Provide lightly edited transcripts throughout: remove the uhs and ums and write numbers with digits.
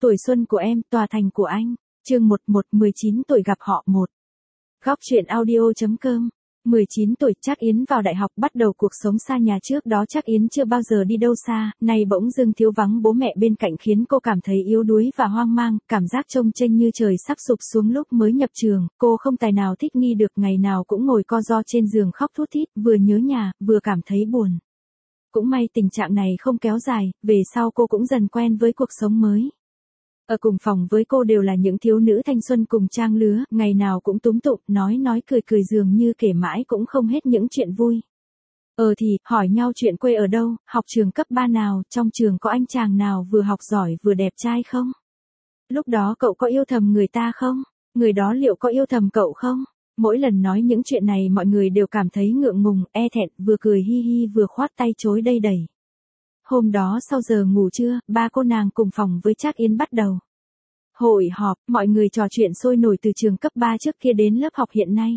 Tuổi xuân của em, tòa thành của anh. Chương 19 tuổi gặp họ 1. Góc truyện audio.com. 19 tuổi, Trác Yến vào đại học bắt đầu cuộc sống xa nhà. Trước đó Trác Yến chưa bao giờ đi đâu xa, nay bỗng dưng thiếu vắng bố mẹ bên cạnh khiến cô cảm thấy yếu đuối và hoang mang, cảm giác trông chênh như trời sắp sụp xuống. Lúc mới nhập trường, cô không tài nào thích nghi được, ngày nào cũng ngồi co ro trên giường khóc thút thít, vừa nhớ nhà, vừa cảm thấy buồn. Cũng may tình trạng này không kéo dài, về sau cô cũng dần quen với cuộc sống mới. Ở cùng phòng với cô đều là những thiếu nữ thanh xuân cùng trang lứa, ngày nào cũng túm tụm, nói cười dường như kể mãi cũng không hết những chuyện vui. Thì, hỏi nhau chuyện quê ở đâu, học trường cấp 3 nào, trong trường có anh chàng nào vừa học giỏi vừa đẹp trai không? Lúc đó cậu có yêu thầm người ta không? Người đó liệu có yêu thầm cậu không? Mỗi lần nói những chuyện này mọi người đều cảm thấy ngượng ngùng, e thẹn, vừa cười hi hi vừa khoát tay chối đây đẩy. Hôm đó sau giờ ngủ trưa, ba cô nàng cùng phòng với Trác Yến bắt đầu hội họp, mọi người trò chuyện sôi nổi từ trường cấp 3 trước kia đến lớp học hiện nay.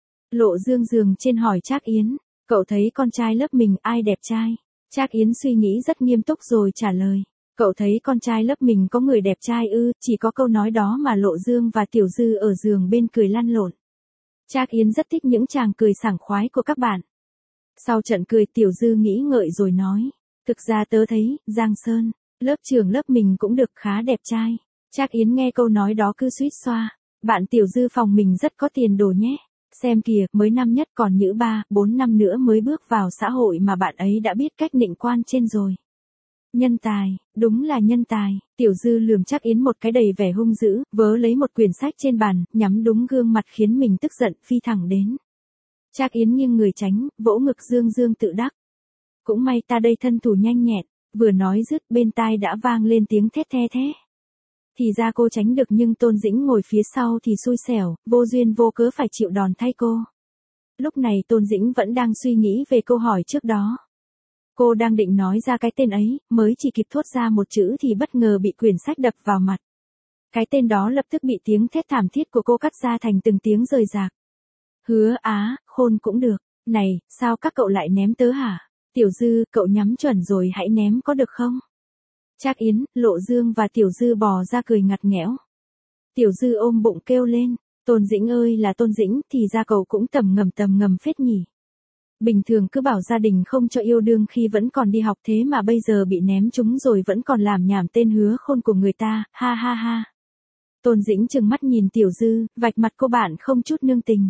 Lộ Dương giường trên hỏi Trác Yến, cậu thấy con trai lớp mình ai đẹp trai? Trác Yến suy nghĩ rất nghiêm túc rồi trả lời, cậu thấy con trai lớp mình có người đẹp trai ư? Chỉ có câu nói đó mà Lộ Dương và Tiểu Dư ở giường bên cười lăn lộn. Trác Yến rất thích những chàng cười sảng khoái của các bạn. Sau trận cười Tiểu Dư nghĩ ngợi rồi nói, thực ra tớ thấy, Giang Sơn, lớp trưởng lớp mình cũng được khá đẹp trai. Trác Yến nghe câu nói đó cứ suýt xoa, bạn Tiểu Dư phòng mình rất có tiền đồ nhé. Xem kìa, mới năm nhất còn nhữ 3-4 năm nữa mới bước vào xã hội mà bạn ấy đã biết cách nịnh quan trên rồi. Nhân tài, đúng là nhân tài. Tiểu Dư lườm Trác Yến một cái đầy vẻ hung dữ, vớ lấy một quyển sách trên bàn, nhắm đúng gương mặt khiến mình tức giận, phi thẳng đến. Trác Yến nghiêng người tránh, vỗ ngực dương tự đắc. Cũng may ta đây thân thủ nhanh nhẹn, vừa nói dứt bên tai đã vang lên tiếng thét the thé. Thì ra cô tránh được nhưng Tôn Dĩnh ngồi phía sau thì xui xẻo, vô duyên vô cớ phải chịu đòn thay cô. Lúc này Tôn Dĩnh vẫn đang suy nghĩ về câu hỏi trước đó. Cô đang định nói ra cái tên ấy, mới chỉ kịp thốt ra một chữ thì bất ngờ bị quyển sách đập vào mặt. Cái tên đó lập tức bị tiếng thét thảm thiết của cô cắt ra thành từng tiếng rời rạc. Hứa Á, khôn cũng được. Này, sao các cậu lại ném tớ hả? Tiểu Dư, cậu nhắm chuẩn rồi hãy ném có được không? Trác Yến, Lộ Dương và Tiểu Dư bò ra cười ngặt nghẽo. Tiểu Dư ôm bụng kêu lên, Tôn Dĩnh ơi là Tôn Dĩnh, thì ra cậu cũng tầm ngầm phết nhỉ. Bình thường cứ bảo gia đình không cho yêu đương khi vẫn còn đi học, thế mà bây giờ bị ném trúng rồi vẫn còn làm nhảm tên hứa khôn của người ta, ha ha ha. Tôn Dĩnh trừng mắt nhìn Tiểu Dư, vạch mặt cô bạn không chút nương tình.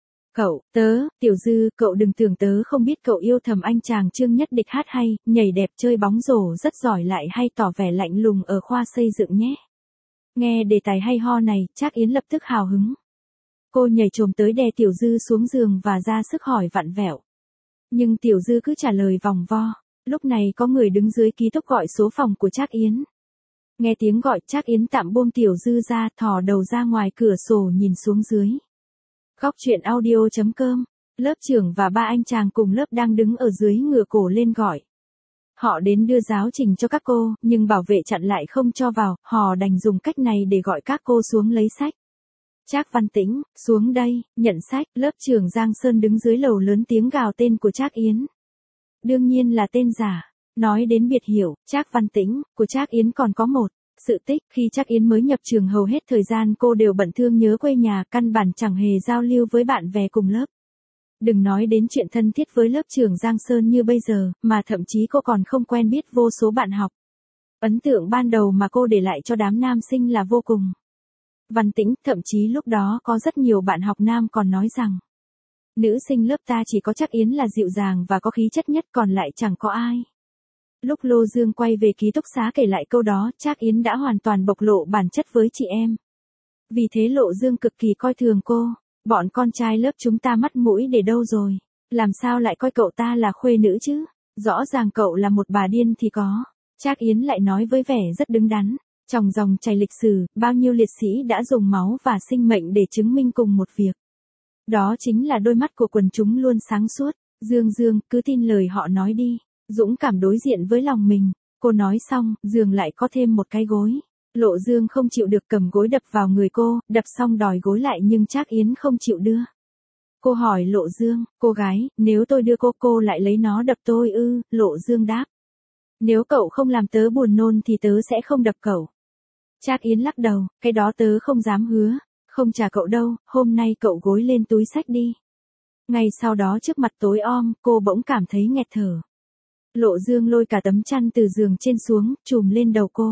Tiểu Dư, cậu đừng tưởng tớ không biết cậu yêu thầm anh chàng Trương Nhất Địch hát hay, nhảy đẹp chơi bóng rổ rất giỏi lại hay tỏ vẻ lạnh lùng ở khoa xây dựng nhé. Nghe đề tài hay ho này, Trác Yến lập tức hào hứng. Cô nhảy chồm tới đè Tiểu Dư xuống giường và ra sức hỏi vặn vẹo. Nhưng Tiểu Dư cứ trả lời vòng vo. Lúc này có người đứng dưới ký túc gọi số phòng của Trác Yến. Nghe tiếng gọi, Trác Yến tạm buông Tiểu Dư ra, thò đầu ra ngoài cửa sổ nhìn xuống dưới. Góc truyện audio.com. Lớp trưởng và ba anh chàng cùng lớp đang đứng ở dưới ngửa cổ lên gọi. Họ đến đưa giáo trình cho các cô, nhưng bảo vệ chặn lại không cho vào, họ đành dùng cách này để gọi các cô xuống lấy sách. Trác Văn Tĩnh, xuống đây, nhận sách. Lớp trưởng Giang Sơn đứng dưới lầu lớn tiếng gào tên của Trác Yến. Đương nhiên là tên giả. Nói đến biệt hiệu, Trác Văn Tĩnh, của Trác Yến còn có một sự tích. Khi Trác Yến mới nhập trường hầu hết thời gian cô đều bận thương nhớ quê nhà, căn bản chẳng hề giao lưu với bạn bè cùng lớp. Đừng nói đến chuyện thân thiết với lớp trưởng Giang Sơn như bây giờ, mà thậm chí cô còn không quen biết vô số bạn học. Ấn tượng ban đầu mà cô để lại cho đám nam sinh là vô cùng Văn Tĩnh, thậm chí lúc đó có rất nhiều bạn học nam còn nói rằng nữ sinh lớp ta chỉ có Trác Yến là dịu dàng và có khí chất nhất, còn lại chẳng có ai. Lúc Lô Dương quay về ký túc xá kể lại câu đó, Trác Yến đã hoàn toàn bộc lộ bản chất với chị em. Vì thế Lộ Dương cực kỳ coi thường cô. Bọn con trai lớp chúng ta mắt mũi để đâu rồi? Làm sao lại coi cậu ta là khuê nữ chứ? Rõ ràng cậu là một bà điên thì có. Trác Yến lại nói với vẻ rất đứng đắn. Trong dòng chảy lịch sử, bao nhiêu liệt sĩ đã dùng máu và sinh mệnh để chứng minh cùng một việc. Đó chính là đôi mắt của quần chúng luôn sáng suốt. Dương, cứ tin lời họ nói đi. Dũng cảm đối diện với lòng mình. Cô nói xong, giường lại có thêm một cái gối. Lộ Dương không chịu được cầm gối đập vào người cô, đập xong đòi gối lại nhưng Trác Yến không chịu đưa. Cô hỏi Lộ Dương, cô gái, nếu tôi đưa cô lại lấy nó đập tôi ư? Lộ Dương đáp. Nếu cậu không làm tớ buồn nôn thì tớ sẽ không đập cậu. Trác Yến lắc đầu, cái đó tớ không dám hứa, không trả cậu đâu, hôm nay cậu gối lên túi xách đi. Ngay sau đó trước mặt tối om, cô bỗng cảm thấy nghẹt thở. Lộ Dương lôi cả tấm chăn từ giường trên xuống, trùm lên đầu cô.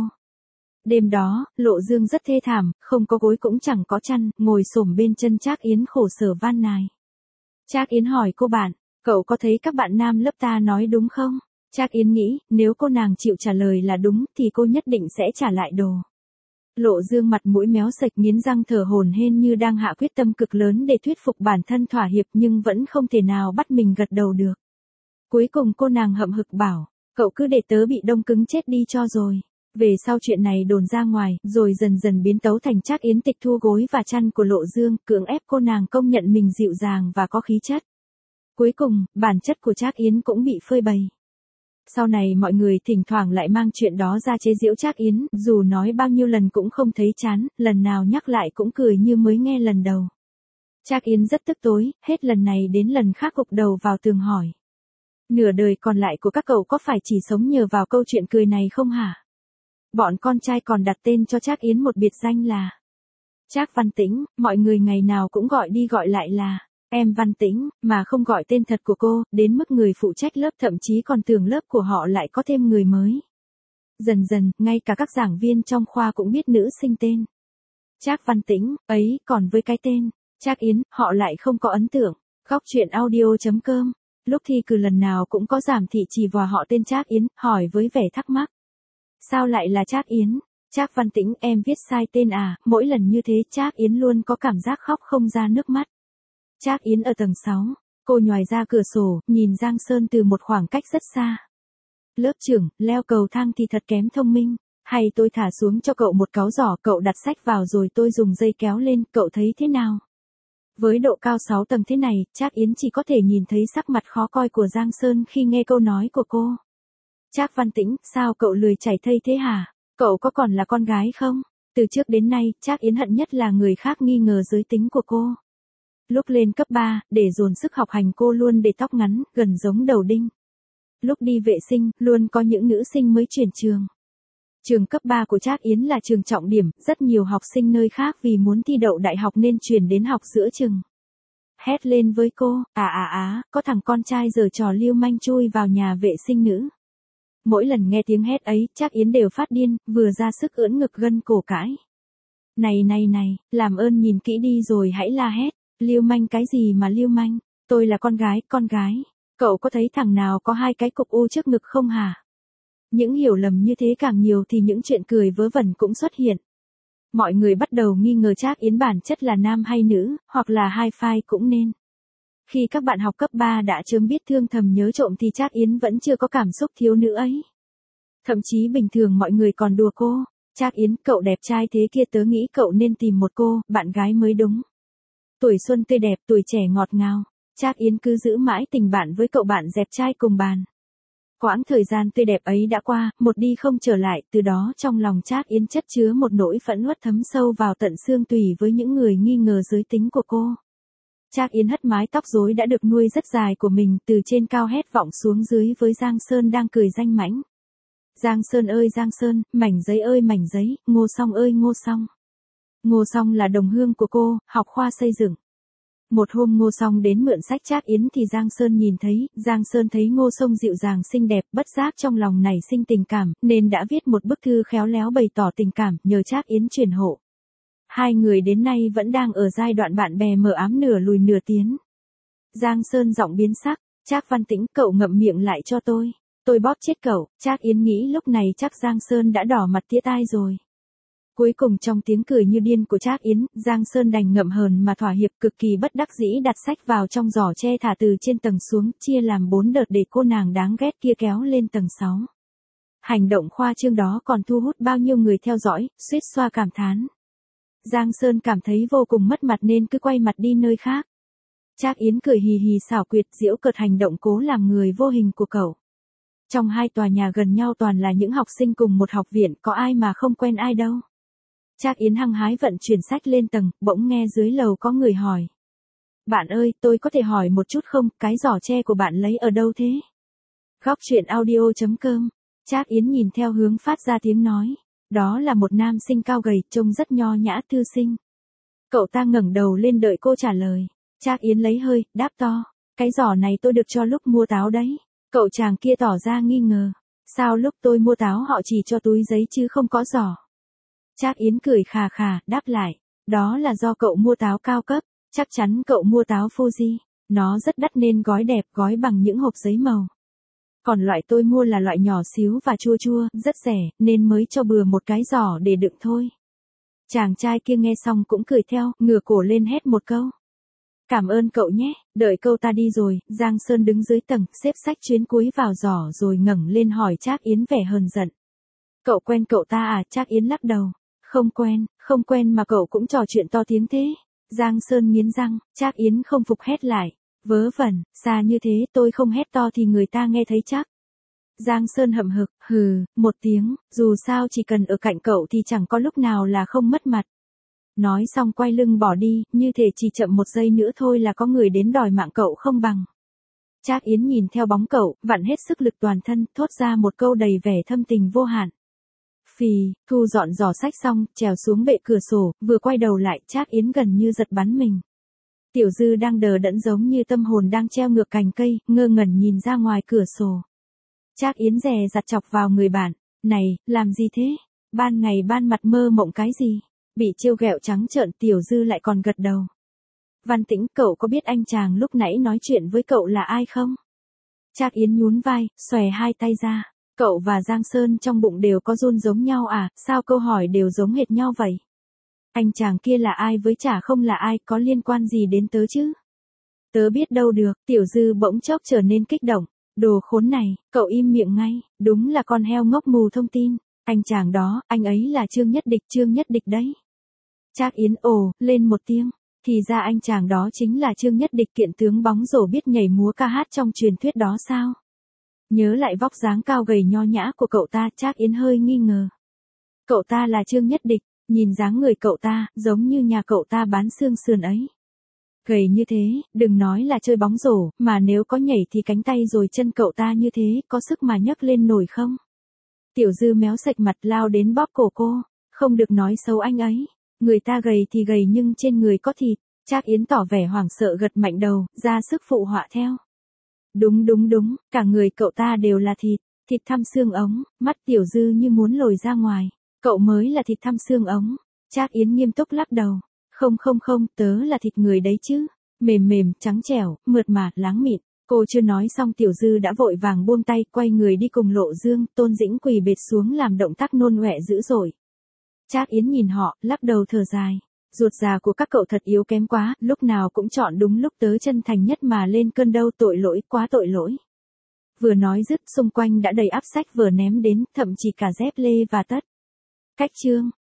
Đêm đó, Lộ Dương rất thê thảm, không có gối cũng chẳng có chăn, ngồi xổm bên chân Trác Yến khổ sở van nài. Trác Yến hỏi cô bạn, cậu có thấy các bạn nam lớp ta nói đúng không? Trác Yến nghĩ, nếu cô nàng chịu trả lời là đúng thì cô nhất định sẽ trả lại đồ. Lộ Dương mặt mũi méo sạch nghiến răng thở hổn hển như đang hạ quyết tâm cực lớn để thuyết phục bản thân thỏa hiệp nhưng vẫn không thể nào bắt mình gật đầu được. Cuối cùng cô nàng hậm hực bảo, cậu cứ để tớ bị đông cứng chết đi cho rồi. Về sau chuyện này đồn ra ngoài, rồi dần dần biến tấu thành Trác Yến tịch thu gối và chăn của Lộ Dương, cưỡng ép cô nàng công nhận mình dịu dàng và có khí chất. Cuối cùng, bản chất của Trác Yến cũng bị phơi bày. Sau này mọi người thỉnh thoảng lại mang chuyện đó ra chế giễu Trác Yến, dù nói bao nhiêu lần cũng không thấy chán, lần nào nhắc lại cũng cười như mới nghe lần đầu. Trác Yến rất tức tối, hết lần này đến lần khác gục đầu vào tường hỏi. Nửa đời còn lại của các cậu có phải chỉ sống nhờ vào câu chuyện cười này không hả? Bọn con trai còn đặt tên cho Trác Yến một biệt danh là Trác Văn Tĩnh, mọi người ngày nào cũng gọi đi gọi lại là em Văn Tĩnh, mà không gọi tên thật của cô, đến mức người phụ trách lớp thậm chí còn tưởng lớp của họ lại có thêm người mới. Dần dần, ngay cả các giảng viên trong khoa cũng biết nữ sinh tên Trác Văn Tĩnh, ấy, còn với cái tên Trác Yến, họ lại không có ấn tượng. Góc truyện audio.com. Lúc thi cử lần nào cũng có giám thị chỉ vào họ tên Trác Yến, hỏi với vẻ thắc mắc. Sao lại là Trác Yến? Trác Văn Tĩnh, em viết sai tên à? Mỗi lần như thế Trác Yến luôn có cảm giác khóc không ra nước mắt. Trác Yến ở tầng 6, cô nhoài ra cửa sổ, nhìn Giang Sơn từ một khoảng cách rất xa. Lớp trưởng, leo cầu thang thì thật kém thông minh, hay tôi thả xuống cho cậu một cáu giỏ, cậu đặt sách vào rồi tôi dùng dây kéo lên, cậu thấy thế nào? Với độ cao 6 tầng thế này, Trác Yến chỉ có thể nhìn thấy sắc mặt khó coi của Giang Sơn khi nghe câu nói của cô. Trác Văn Tĩnh, sao cậu lười chảy thây thế hả? Cậu có còn là con gái không? Từ trước đến nay, Trác Yến hận nhất là người khác nghi ngờ giới tính của cô. Lúc lên cấp 3, để dồn sức học hành cô luôn để tóc ngắn, gần giống đầu đinh. Lúc đi vệ sinh, luôn có những nữ sinh mới chuyển trường. Trường cấp 3 của Trác Yến là trường trọng điểm, rất nhiều học sinh nơi khác vì muốn thi đậu đại học nên chuyển đến học giữa chừng. Hét lên với cô, có thằng con trai giở trò lưu manh chui vào nhà vệ sinh nữ. Mỗi lần nghe tiếng hét ấy, Trác Yến đều phát điên, vừa ra sức ưỡn ngực gân cổ cãi. Này, làm ơn nhìn kỹ đi rồi hãy la hét, lưu manh cái gì mà lưu manh, tôi là con gái, cậu có thấy thằng nào có hai cái cục u trước ngực không hả? Những hiểu lầm như thế càng nhiều thì những chuyện cười vớ vẩn cũng xuất hiện. Mọi người bắt đầu nghi ngờ Trác Yến bản chất là nam hay nữ, hoặc là hai phai cũng nên. Khi các bạn học cấp 3 đã chớm biết thương thầm nhớ trộm thì Trác Yến vẫn chưa có cảm xúc thiếu nữ ấy. Thậm chí bình thường mọi người còn đùa cô, Trác Yến, cậu đẹp trai thế kia tớ nghĩ cậu nên tìm một cô, bạn gái mới đúng. Tuổi xuân tươi đẹp, tuổi trẻ ngọt ngào, Trác Yến cứ giữ mãi tình bạn với cậu bạn dẹp trai cùng bàn. Quãng thời gian tươi đẹp ấy đã qua, một đi không trở lại, từ đó trong lòng Trác Yến chất chứa một nỗi phẫn uất thấm sâu vào tận xương tủy với những người nghi ngờ giới tính của cô. Trác Yến hất mái tóc rối đã được nuôi rất dài của mình từ trên cao hét vọng xuống dưới với Giang Sơn đang cười danh mãnh. Giang Sơn ơi Giang Sơn, mảnh giấy ơi mảnh giấy, Ngô Song ơi Ngô Song. Ngô Song là đồng hương của cô, học khoa xây dựng. Một hôm Ngô Song đến mượn sách Trác Yến thì Giang Sơn nhìn thấy, Giang Sơn thấy Ngô Song dịu dàng xinh đẹp, bất giác trong lòng nảy sinh tình cảm, nên đã viết một bức thư khéo léo bày tỏ tình cảm, nhờ Trác Yến truyền hộ. Hai người đến nay vẫn đang ở giai đoạn bạn bè mờ ám nửa lùi nửa tiến. Giang Sơn giọng biến sắc, Trác Văn Tĩnh, cậu ngậm miệng lại cho tôi bóp chết cậu. Trác Yến nghĩ lúc này chắc Giang Sơn đã đỏ mặt tía tai rồi. Cuối cùng trong tiếng cười như điên của Trác Yến, Giang Sơn đành ngậm hờn mà thỏa hiệp, cực kỳ bất đắc dĩ đặt sách vào trong giỏ tre thả từ trên tầng xuống, chia làm 4 đợt để cô nàng đáng ghét kia kéo lên tầng 6. Hành động khoa trương đó còn thu hút bao nhiêu người theo dõi, suýt xoa cảm thán. Giang Sơn cảm thấy vô cùng mất mặt nên cứ quay mặt đi nơi khác. Trác Yến cười hì hì xảo quyệt giễu cợt hành động cố làm người vô hình của cậu. Trong hai tòa nhà gần nhau toàn là những học sinh cùng một học viện, có ai mà không quen ai đâu. Trác Yến hăng hái vận chuyển sách lên tầng, bỗng nghe dưới lầu có người hỏi. Bạn ơi, tôi có thể hỏi một chút không, cái giỏ tre của bạn lấy ở đâu thế? Góc truyện audio.com. Trác Yến nhìn theo hướng phát ra tiếng nói. Đó là một nam sinh cao gầy, trông rất nho nhã thư sinh. Cậu ta ngẩng đầu lên đợi cô trả lời. Trác Yến lấy hơi, đáp to. Cái giỏ này tôi được cho lúc mua táo đấy. Cậu chàng kia tỏ ra nghi ngờ. Sao lúc tôi mua táo họ chỉ cho túi giấy chứ không có giỏ? Trác Yến cười khà khà, đáp lại. Đó là do cậu mua táo cao cấp. Chắc chắn cậu mua táo Fuji. Nó rất đắt nên gói đẹp, gói bằng những hộp giấy màu. Còn loại tôi mua là loại nhỏ xíu và chua chua, rất rẻ, nên mới cho bừa một cái giỏ để đựng thôi. Chàng trai kia nghe xong cũng cười theo, ngửa cổ lên hét một câu. Cảm ơn cậu nhé, đợi câu ta đi rồi, Giang Sơn đứng dưới tầng, xếp sách chuyến cuối vào giỏ rồi ngẩng lên hỏi Trác Yến vẻ hờn giận. Cậu quen cậu ta à? Trác Yến lắc đầu. Không quen mà cậu cũng trò chuyện to tiếng thế. Giang Sơn nghiến răng, Trác Yến không phục hét lại. Vớ vẩn, xa như thế tôi không hét to thì người ta nghe thấy chắc. Giang Sơn hậm hực, hừ, một tiếng, dù sao chỉ cần ở cạnh cậu thì chẳng có lúc nào là không mất mặt. Nói xong quay lưng bỏ đi, như thể chỉ chậm một giây nữa thôi là có người đến đòi mạng cậu không bằng. Trác Yến nhìn theo bóng cậu, vặn hết sức lực toàn thân, thốt ra một câu đầy vẻ thâm tình vô hạn. Phì, thu dọn giỏ sách xong, trèo xuống bệ cửa sổ, vừa quay đầu lại, Trác Yến gần như giật bắn mình. Tiểu Dư đang đờ đẫn giống như tâm hồn đang treo ngược cành cây, ngơ ngẩn nhìn ra ngoài cửa sổ. Trác Yến dè dặt chọc vào người bạn. Này, làm gì thế? Ban ngày ban mặt mơ mộng cái gì? Bị trêu ghẹo trắng trợn, Tiểu Dư lại còn gật đầu. Văn Tĩnh, cậu có biết anh chàng lúc nãy nói chuyện với cậu là ai không? Trác Yến nhún vai, xòe hai tay ra. Cậu và Giang Sơn trong bụng đều có run giống nhau à, sao câu hỏi đều giống hệt nhau vậy? Anh chàng kia là ai với chả không là ai, có liên quan gì đến tớ chứ? Tớ biết đâu được, Tiểu Dư bỗng chốc trở nên kích động. Đồ khốn này, cậu im miệng ngay, đúng là con heo ngốc mù thông tin. Anh chàng đó, anh ấy là Trương Nhất Địch đấy. Trác Yến ồ, lên một tiếng. Thì ra anh chàng đó chính là Trương Nhất Địch, kiện tướng bóng rổ biết nhảy múa ca hát trong truyền thuyết đó sao? Nhớ lại vóc dáng cao gầy nho nhã của cậu ta, Trác Yến hơi nghi ngờ. Cậu ta là Trương Nhất Địch, nhìn dáng người cậu ta, giống như nhà cậu ta bán xương sườn ấy. Gầy như thế, đừng nói là chơi bóng rổ, mà nếu có nhảy thì cánh tay rồi chân cậu ta như thế, có sức mà nhấc lên nổi không? Tiểu Dư méo sạch mặt lao đến bóp cổ cô, không được nói xấu anh ấy. Người ta gầy thì gầy nhưng trên người có thịt. Trác Yến tỏ vẻ hoảng sợ gật mạnh đầu, ra sức phụ họa theo. Đúng, cả người cậu ta đều là thịt, thịt thăm xương ống, mắt Tiểu Dư như muốn lồi ra ngoài. Cậu mới là thịt thăm xương ống. Trác Yến nghiêm túc lắc đầu. Không, tớ là thịt người đấy chứ. Mềm, trắng trẻo, mượt mà, láng mịn. Cô chưa nói xong Tiểu Dư đã vội vàng buông tay, quay người đi cùng Lộ Dương, Tôn Dĩnh quỳ bệt xuống làm động tác nôn ọe dữ dội. Trác Yến nhìn họ, lắc đầu thở dài. Ruột già của các cậu thật yếu kém quá, lúc nào cũng chọn đúng lúc tớ chân thành nhất mà lên cơn đâu, tội lỗi, quá tội lỗi. Vừa nói dứt, xung quanh đã đầy ắp sách vở ném đến, thậm chí cả dép lê và tất. Cách chương.